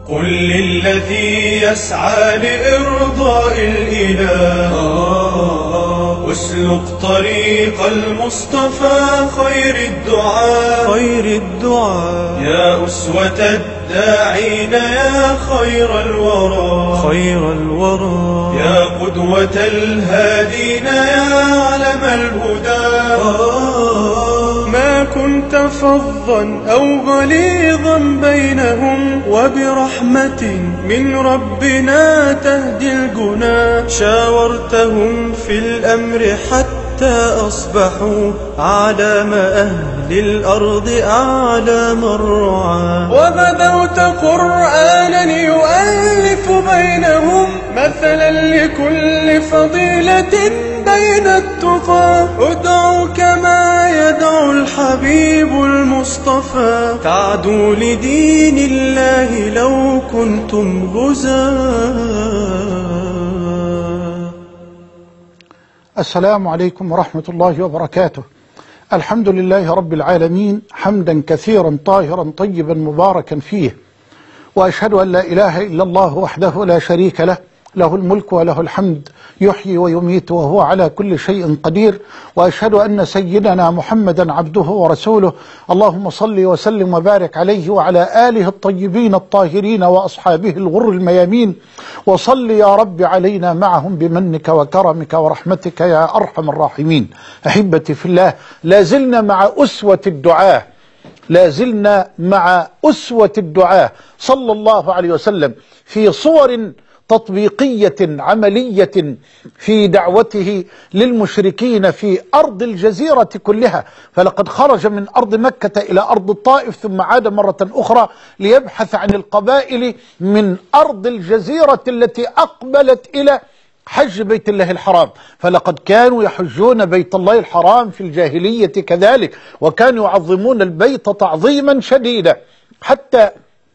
قل للذي يسعى لإرضاء الإله اسلك طريق المصطفى خير الدعاء يا أسوة الداعين يا خير الورى يا قدوة الهادين يا علم الهدى ما كنت فظا أو غليظا بينهم وبرحمة من ربنا تهدي الجنا شاورتهم في الأمر حتى أصبحوا أعلام أهل الأرض أعلام الرعاة وبدوت قرآنا يؤلف بينهم مثلا لكل فضيلة بين التقى ادعوا كما يدعو الحبيب المصطفى تعدوا لدين الله لو كنتم غزاة. السلام عليكم ورحمة الله وبركاته. الحمد لله رب العالمين حمدا كثيرا طاهرا طيبا مباركا فيه، وأشهد أن لا إله إلا الله وحده لا شريك له، له الملك وله الحمد يحيي ويميت وهو على كل شيء قدير، وأشهد أن سيدنا محمدا عبده ورسوله. اللهم صل وسلم وبارك عليه وعلى آله الطيبين الطاهرين وأصحابه الغر الميامين، وصل يا رب علينا معهم بمنك وكرمك ورحمتك يا أرحم الراحمين. أحبتي في الله، لازلنا مع أسوة الدعاء صلى الله عليه وسلم في صور تطبيقية عملية في دعوته للمشركين في أرض الجزيرة كلها. فلقد خرج من أرض مكة إلى أرض الطائف ثم عاد مرة أخرى ليبحث عن القبائل من أرض الجزيرة التي أقبلت إلى حج بيت الله الحرام. فلقد كانوا يحجون بيت الله الحرام في الجاهلية كذلك، وكانوا يعظمون البيت تعظيما شديدا، حتى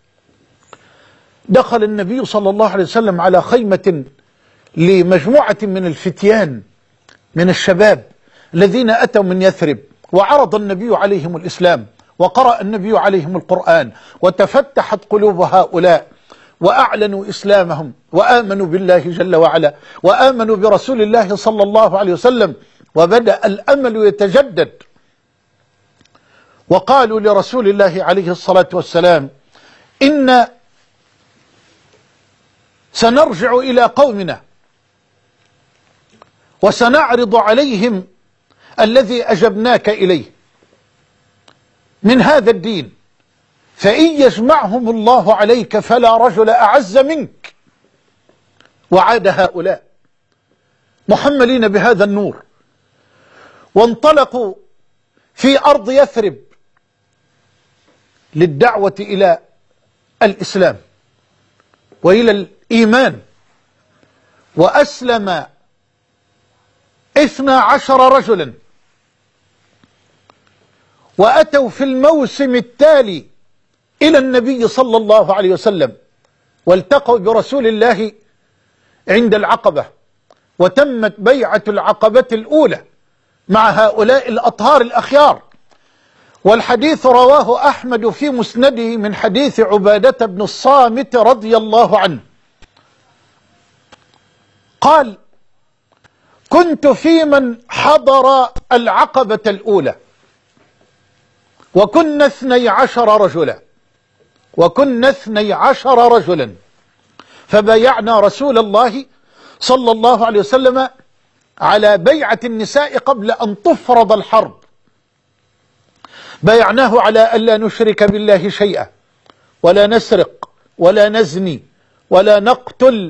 دخل النبي صلى الله عليه وسلم على خيمة لمجموعة من الفتيان من الشباب الذين أتوا من يثرب، وعرض النبي عليهم الإسلام، وقرأ النبي عليهم القرآن، وتفتحت قلوب هؤلاء وأعلنوا إسلامهم وآمنوا بالله جل وعلا وآمنوا برسول الله صلى الله عليه وسلم، وبدأ الأمل يتجدد. وقالوا لرسول الله عليه الصلاة والسلام: إن سنرجع إلى قومنا وسنعرض عليهم الذي أجبناك إليه من هذا الدين، فإن يجمعهم الله عليك فلا رجل أعز منك. وعاد هؤلاء محملين بهذا النور، وانطلقوا في أرض يثرب للدعوة إلى الإسلام وإلى الإيمان. وأسلم 12 رجلا، وأتوا في الموسم التالي إلى النبي صلى الله عليه وسلم، والتقوا برسول الله عند العقبة، وتمت بيعة العقبة الأولى مع هؤلاء الأطهار الأخيار. والحديث رواه أحمد في مسنده من حديث عبادة بن الصامت رضي الله عنه قال: كنت في من حضر العقبة الأولى، وكنا 12 رجلا، فبايعنا رسول الله صلى الله عليه وسلم على بيعة النساء قبل أن تفرض الحرب. بايعناه على ألا نشرك بالله شيئا، ولا نسرق، ولا نزني، ولا نقتل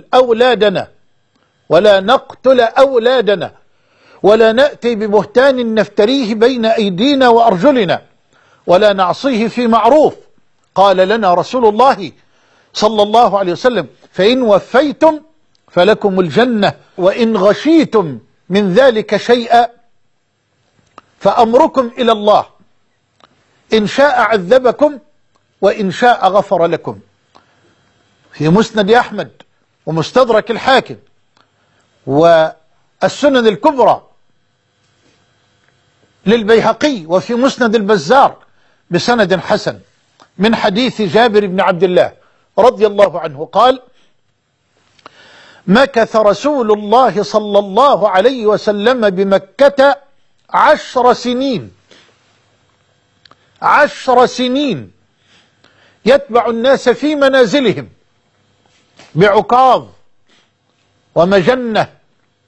أولادنا، ولا نأتي ببهتان نفتريه بين أيدينا وأرجلنا، ولا نعصيه في معروف. قال لنا رسول الله صلى الله عليه وسلم: فإن وفيتم فلكم الجنة، وإن غشيتم من ذلك شيئا فأمركم إلى الله، إن شاء عذبكم وإن شاء غفر لكم. في مسند أحمد ومستدرك الحاكم والسنن الكبرى للبيهقي، وفي مسند البزار بسند حسن من حديث جابر بن عبد الله رضي الله عنه قال: مكث رسول الله صلى الله عليه وسلم بمكة 10 سنين، 10 سنين يتبع الناس في منازلهم بعكاظ ومجنة،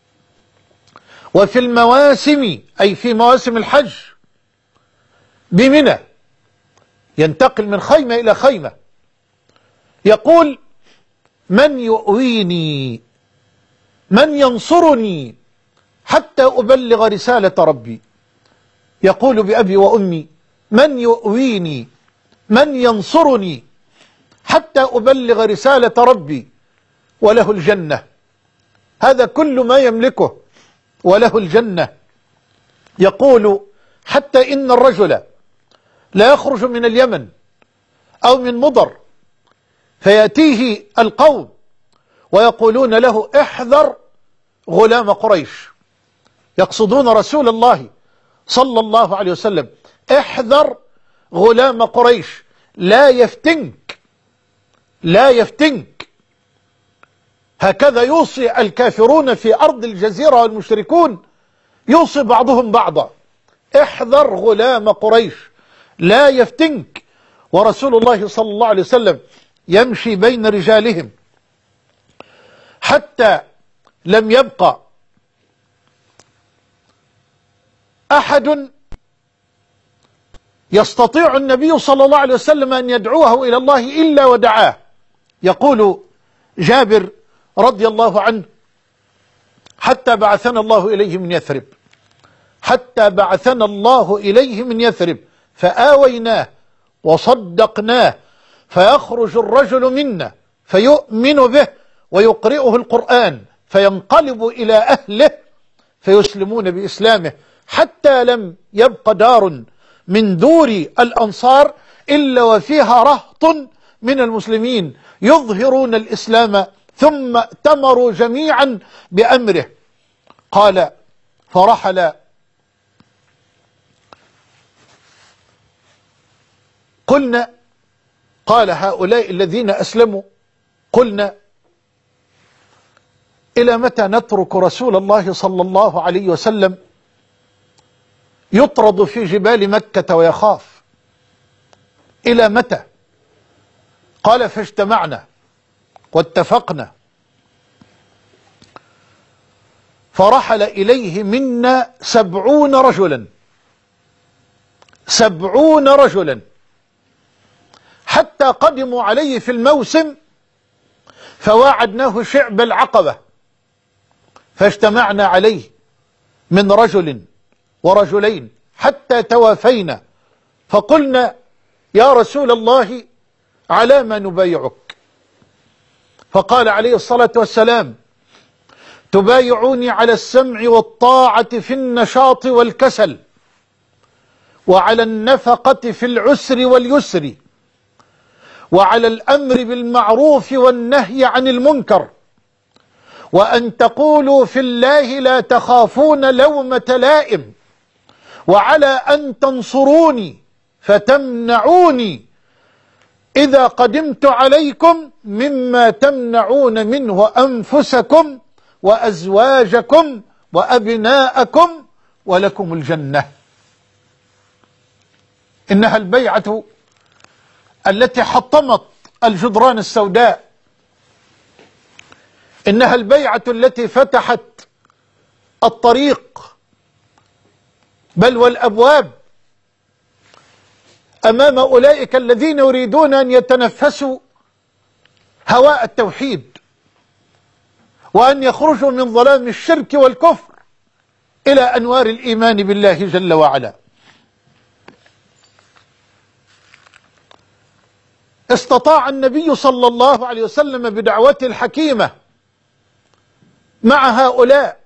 وفي المواسم أي في مواسم الحج بمنى، ينتقل من خيمة إلى خيمة، يقول: من يؤويني، من ينصرني حتى أبلغ رسالة ربي. يقول بأبي وأمي: من يؤويني، من ينصرني حتى أبلغ رسالة ربي، وله الجنة. هذا كل ما يملكه، وله الجنة. يقول: حتى إن الرجل لا يخرج من اليمن أو من مضر فيأتيه القوم ويقولون له: احذر غلام قريش، يقصدون رسول الله صلى الله عليه وسلم، احذر غلام قريش لا يفتنك، لا يفتنك. هكذا يوصي الكافرون في أرض الجزيرة والمشركون، يوصي بعضهم بعضا: احذر غلام قريش لا يفتنك. ورسول الله صلى الله عليه وسلم يمشي بين رجالهم حتى لم يبقى أحد يستطيع النبي صلى الله عليه وسلم أن يدعوه إلى الله إلا ودعاه. يقول جابر رضي الله عنه: حتى بعثنا الله إليه من يثرب، حتى بعثنا الله إليه من يثرب فآويناه وصدقناه، فيخرج الرجل منا فيؤمن به ويقرئه القرآن فينقلب إلى أهله فيسلمون بإسلامه، حتى لم يبق دار من دور الأنصار إلا وفيها رهط من المسلمين يظهرون الإسلام، ثم ائتمروا جميعا بأمره. قال: فرحل قلنا، قال هؤلاء الذين أسلموا: قلنا: إلى متى نترك رسول الله صلى الله عليه وسلم يطرد في جبال مكة ويخاف؟ إلى متى؟ قال: فاجتمعنا واتفقنا، فرحل إليه منا 70 رجلا، 70 رجلا، حتى قدموا عليه في الموسم فواعدناه شعب العقبة، فاجتمعنا عليه من رجل ورجلين حتى توافينا، فقلنا: يا رسول الله على ما نبايعك؟ فقال عليه الصلاة والسلام: تبايعوني على السمع والطاعة في النشاط والكسل، وعلى النفقة في العسر واليسر، وعلى الأمر بالمعروف والنهي عن المنكر، وأن تقولوا في الله لا تخافون لومة لائم، وعلى أن تنصروني فتمنعوني إذا قدمت عليكم مما تمنعون منه أنفسكم وأزواجكم وأبناءكم ولكم الجنة. إنها البيعة التي حطمت الجدران السوداء، إنها البيعة التي فتحت الطريق بل والأبواب أمام أولئك الذين يريدون أن يتنفسوا هواء التوحيد وأن يخرجوا من ظلام الشرك والكفر إلى أنوار الإيمان بالله جل وعلا. استطاع النبي صلى الله عليه وسلم بدعوته الحكيمة مع هؤلاء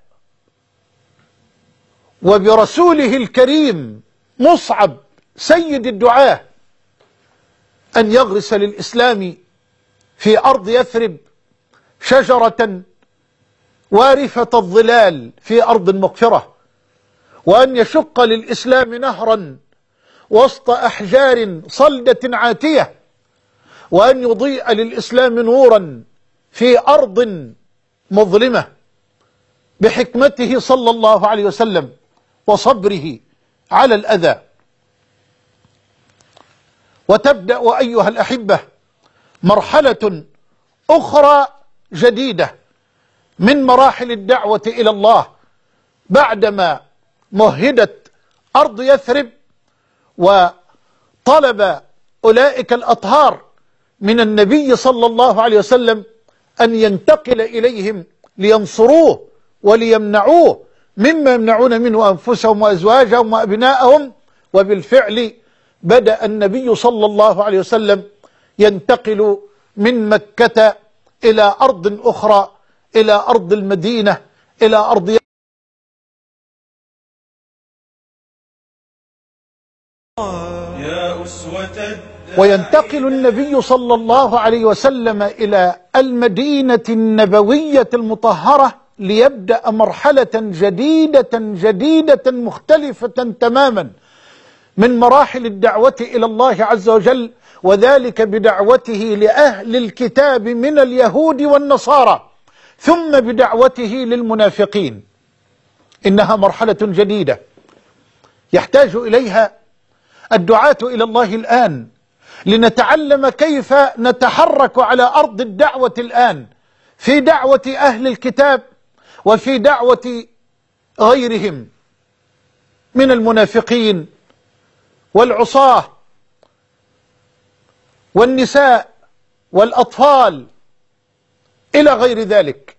وبرسوله الكريم مصعب سيد الدعاة أن يغرس للإسلام في أرض يثرب شجرة وارفة الظلال في أرض مغفرة، وأن يشق للإسلام نهرا وسط أحجار صلدة عاتية، وأن يضيء للإسلام نورا في أرض مظلمة بحكمته صلى الله عليه وسلم وصبره على الأذى. وتبدأ أيها الأحبة مرحلة أخرى جديدة من مراحل الدعوة إلى الله بعدما مهدت أرض يثرب وطلب أولئك الأطهار من النبي صلى الله عليه وسلم أن ينتقل إليهم لينصروه وليمنعوه مما يمنعون منه أنفسهم وأزواجهم وأبناءهم. وبالفعل بدأ النبي صلى الله عليه وسلم ينتقل من مكة إلى أرض أخرى، إلى أرض المدينة، إلى أرض وينتقل النبي صلى الله عليه وسلم إلى المدينة النبوية المطهرة ليبدأ مرحلة جديدة مختلفة تماما من مراحل الدعوة إلى الله عز وجل، وذلك بدعوته لأهل الكتاب من اليهود والنصارى، ثم بدعوته للمنافقين. إنها مرحلة جديدة يحتاج إليها الدعاة إلى الله الآن لنتعلم كيف نتحرك على أرض الدعوة الآن في دعوة أهل الكتاب وفي دعوة غيرهم من المنافقين والعصاة والنساء والأطفال إلى غير ذلك.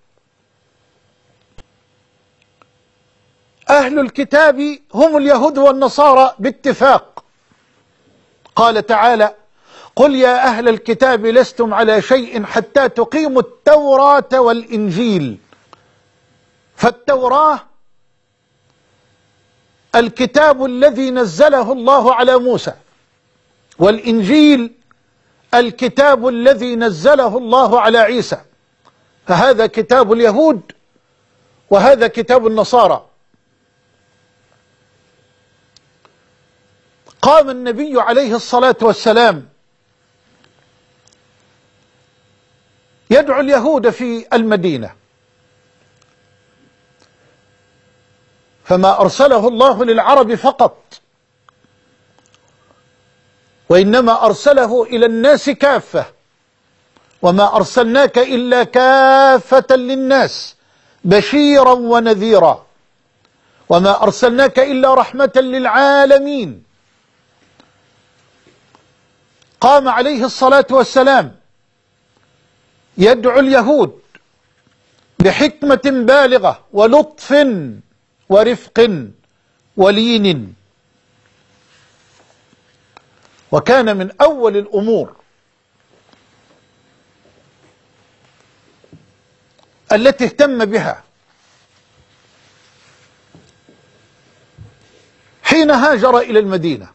أهل الكتاب هم اليهود والنصارى باتفاق. قال تعالى: قل يا أهل الكتاب لستم على شيء حتى تقيموا التوراة والإنجيل. فالتوراة الكتاب الذي نزله الله على موسى، والإنجيل الكتاب الذي نزله الله على عيسى، فهذا كتاب اليهود وهذا كتاب النصارى. قام النبي عليه الصلاة والسلام يدعو اليهود في المدينة، فما أرسله الله للعرب فقط، وإنما أرسله إلى الناس كافة. وما أرسلناك إلا كافة للناس بشيرا ونذيرا، وما أرسلناك إلا رحمة للعالمين. قام عليه الصلاة والسلام يدعو اليهود بحكمة بالغة ولطف ورفق ولين. وكان من أول الأمور التي اهتم بها حين هاجر إلى المدينة.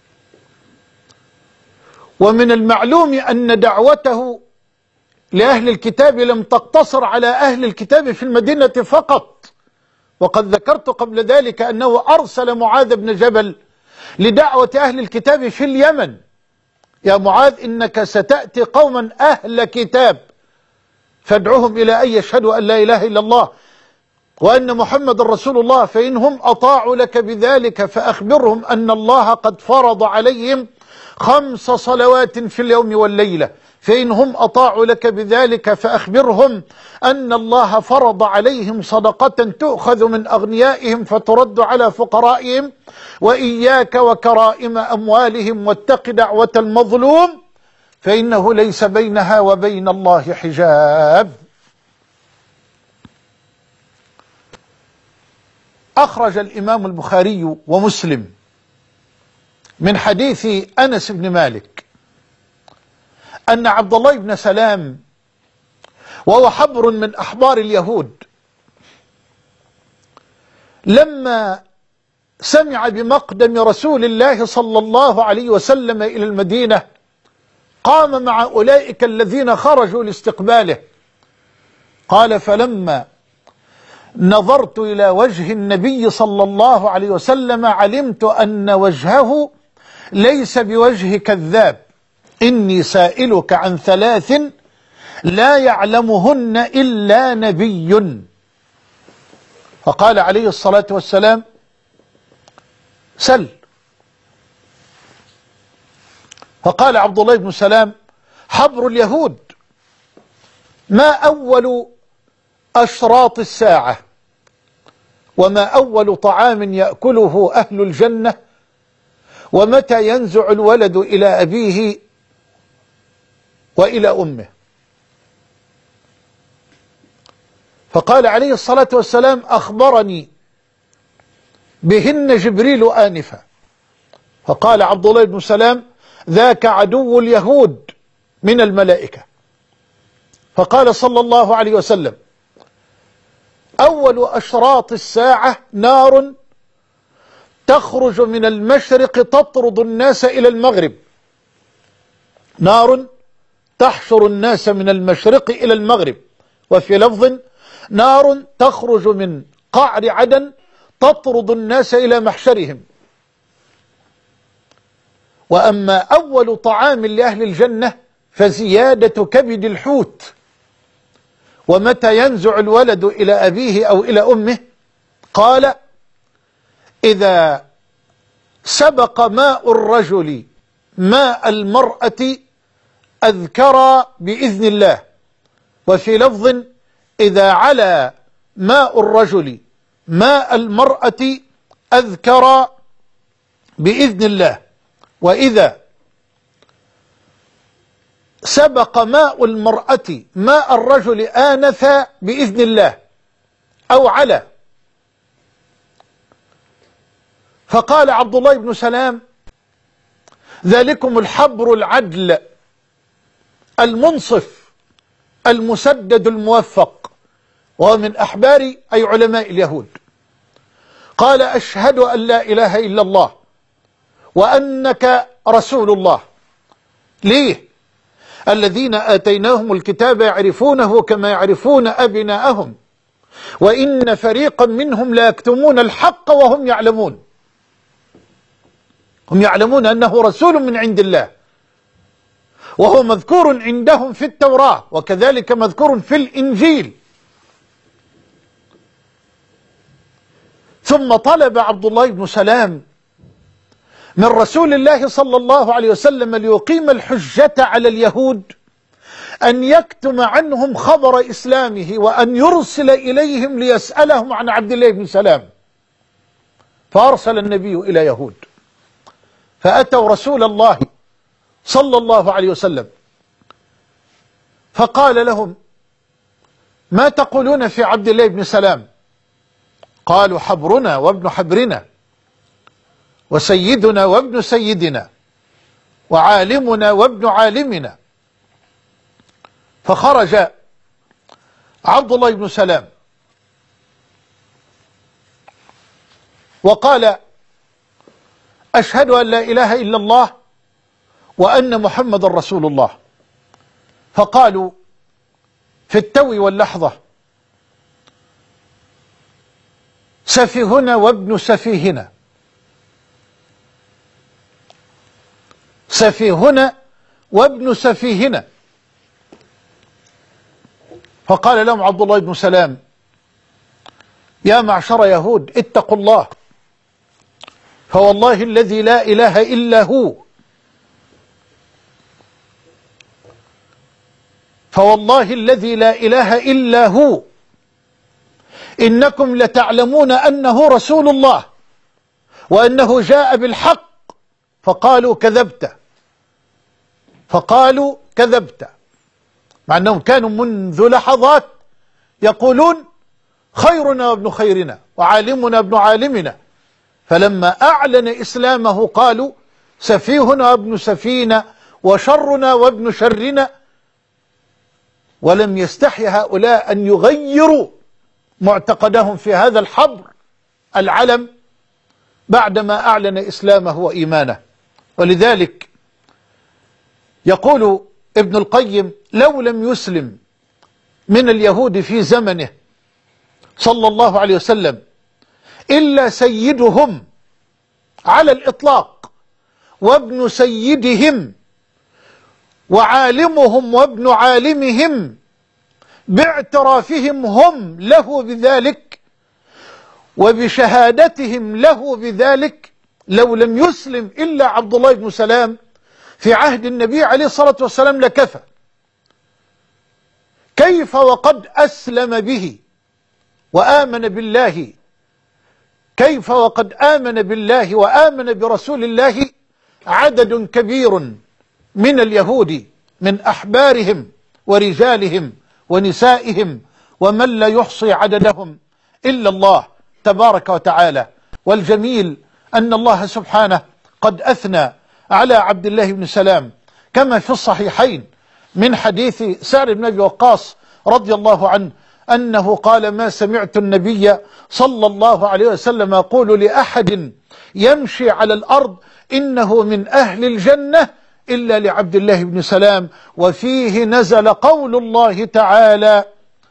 ومن المعلوم أن دعوته لأهل الكتاب لم تقتصر على أهل الكتاب في المدينة فقط، وقد ذكرت قبل ذلك أنه أرسل معاذ بن جبل لدعوة أهل الكتاب في اليمن. يا معاذ إنك ستأتي قوما أهل كتاب فادعوهم إلى أن يشهدوا أن لا إله إلا الله وأن محمد رسول الله، فإنهم أطاعوا لك بذلك فأخبرهم أن الله قد فرض عليهم 5 صلوات في اليوم والليلة، فإنهم أطاعوا لك بذلك فأخبرهم أن الله فرض عليهم صدقة تؤخذ من أغنيائهم فترد على فقرائهم، وإياك وكرائم أموالهم واتق دعوة المظلوم فإنه ليس بينها وبين الله حجاب. أخرج الإمام البخاري ومسلم من حديث أنس بن مالك أن عبد الله بن سلام، وهو حبر من أحبار اليهود، لما سمع بمقدم رسول الله صلى الله عليه وسلم إلى المدينة قام مع أولئك الذين خرجوا لاستقباله. قال: فلما نظرت إلى وجه النبي صلى الله عليه وسلم علمت أن وجهه ليس بوجه كذاب، إني سائلك عن ثلاث لا يعلمهن إلا نبي. فقال عليه الصلاة والسلام: سل. فقال عبد الله بن سلام: حبر اليهود، ما أول أشراط الساعة، وما أول طعام يأكله أهل الجنة، ومتى ينزع الولد إلى أبيه وإلى أمه. فقال عليه الصلاة والسلام: أخبرني بهن جبريل آنفا. فقال عبد الله بن سلام: ذاك عدو اليهود من الملائكة. فقال صلى الله عليه وسلم: أول أشراط الساعة نار تخرج من المشرق تطرد الناس إلى المغرب. نار تحشر الناس من المشرق إلى المغرب. وفي لفظ: نار تخرج من قعر عدن تطرد الناس إلى محشرهم. وأما أول طعام لأهل الجنة فزيادة كبد الحوت. ومتى ينزع الولد إلى أبيه أو إلى أمه؟ قال: إذا سبق ماء الرجل ماء المرأة أذكر بإذن الله. وفي لفظ: إذا علا ماء الرجل ماء المرأة أذكر بإذن الله. وإذا سبق ماء المرأة ماء الرجل آنف بإذن الله أو علا. فقال عبد الله بن سلام: ذلكم الحبر العدل المنصف المسدد الموفق، وهو من أحبار أي علماء اليهود. قال: أشهد أن لا إله إلا الله وأنك رسول الله. ليه؟ الذين آتيناهم الكتاب يعرفونه كما يعرفون أبناءهم، وإن فريقا منهم لا يكتمون الحق وهم يعلمون. هم يعلمون أنه رسول من عند الله، وهو مذكور عندهم في التوراة، وكذلك مذكور في الإنجيل. ثم طلب عبد الله بن سلام من رسول الله صلى الله عليه وسلم ليقيم الحجة على اليهود أن يكتم عنهم خبر إسلامه، وأن يرسل إليهم ليسألهم عن عبد الله بن سلام. فأرسل النبي إلى يهود، فأتوا رسول الله صلى الله عليه وسلم فقال لهم: ما تقولون في عبد الله بن سلام؟ قالوا: حبرنا وابن حبرنا، وسيدنا وابن سيدنا، وعالمنا وابن عالمنا. فخرج عبد الله بن سلام وقال: أشهد أن لا إله إلا الله وأن محمد رسول الله. فقالوا في التو واللحظة: سفيهنا وابن سفيهنا، سفيهنا وابن سفيهنا. فقال لهم عبد الله بن سلام: يا معشر يهود، اتقوا الله، فوالله الذي لا إله إلا هو، فوالله الذي لا إله إلا هو، إنكم لتعلمون أنه رسول الله وأنه جاء بالحق. فقالوا: كذبت. فقالوا: كذبت، مع أنهم كانوا منذ لحظات يقولون: خيرنا وابن خيرنا، وعالمنا ابن عالمنا. فلما أعلن إسلامه قالوا: سفيهنا وابن سفينا، وشرنا وابن شرنا. ولم يستحي هؤلاء أن يغيروا معتقدهم في هذا الحبر العلم بعدما أعلن إسلامه وإيمانه. ولذلك يقول ابن القيم: لو لم يسلم من اليهود في زمنه صلى الله عليه وسلم إلا سيدهم على الإطلاق، وابن سيدهم، وعالمهم وابن عالمهم باعترافهم هم له بذلك وبشهادتهم له بذلك، لو لم يسلم إلا عبد الله بن سلام في عهد النبي عليه الصلاة والسلام لكفى. كيف وقد أسلم به وآمن بالله، كيف وقد آمن بالله وآمن برسول الله عدد كبير من اليهود من أحبارهم ورجالهم ونسائهم ومن لا يحصي عددهم إلا الله تبارك وتعالى. والجميل أن الله سبحانه قد أثنى على عبد الله بن سلام كما في الصحيحين من حديث سعد بن أبي وقاص رضي الله عنه أنه قال: ما سمعت النبي صلى الله عليه وسلم يقول لأحد يمشي على الأرض إنه من أهل الجنة إلا لعبد الله بن سلام. وفيه نزل قول الله تعالى: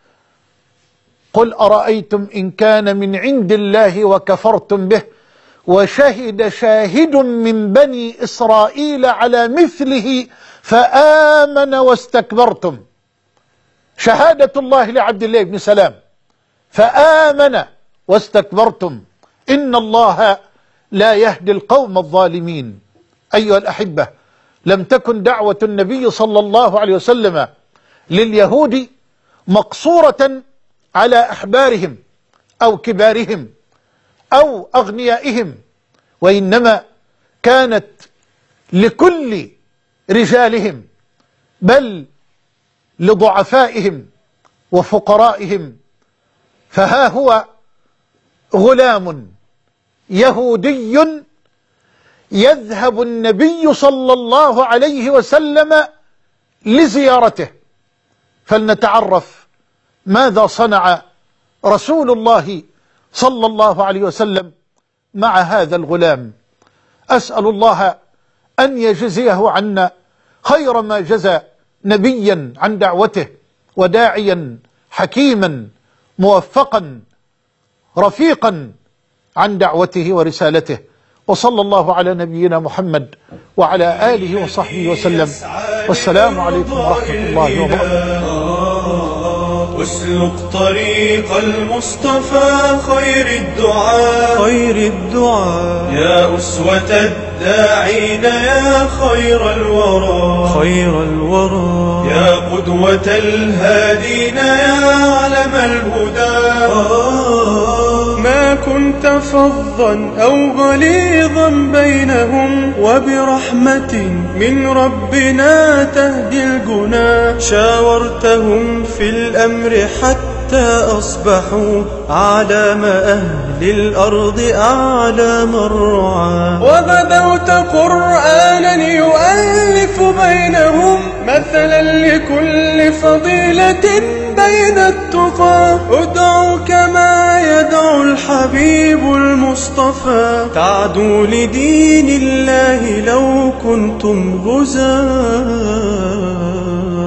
قل أرأيتم إن كان من عند الله وكفرتم به وشهد شاهد من بني إسرائيل على مثله فآمن واستكبرتم. شهادة الله لعبد الله بن سلام: فآمن واستكبرتم إن الله لا يهدي القوم الظالمين. أيها الأحبة، لم تكن دعوة النبي صلى الله عليه وسلم لليهود مقصورة على أحبارهم أو كبارهم أو أغنيائهم، وإنما كانت لكل رجالهم، بل لضعفائهم وفقرائهم. فها هو غلام يهودي يذهب النبي صلى الله عليه وسلم لزيارته، فلنتعرف ماذا صنع رسول الله صلى الله عليه وسلم مع هذا الغلام. أسأل الله أن يجزيه عنا خير ما جزى نبيا عن دعوته وداعيا حكيما موفقا رفيقا عن دعوته ورسالته. وصلى الله على نبينا محمد وعلى آله وصحبه وسلم، والسلام عليكم ورحمة الله وبركاته. واسلك طريق المصطفى خير الدعاء يا أسوة الداعين يا خير الورى يا قدوة الهادين يا علم الهدى. ما كنت فظا أو غليظا بينهم وبرحمة من ربنا تهدي الجنا. شاورتهم في الأمر حتى أصبحوا أعلام أهل الأرض أعلام الرعاة. وغدوت قرآنا يؤلف بينهم مثلا لكل فضيلة بين التقى. ادعوا كما يدعو الحبيب المصطفى، تعدوا لدين الله لو كنتم غزاة.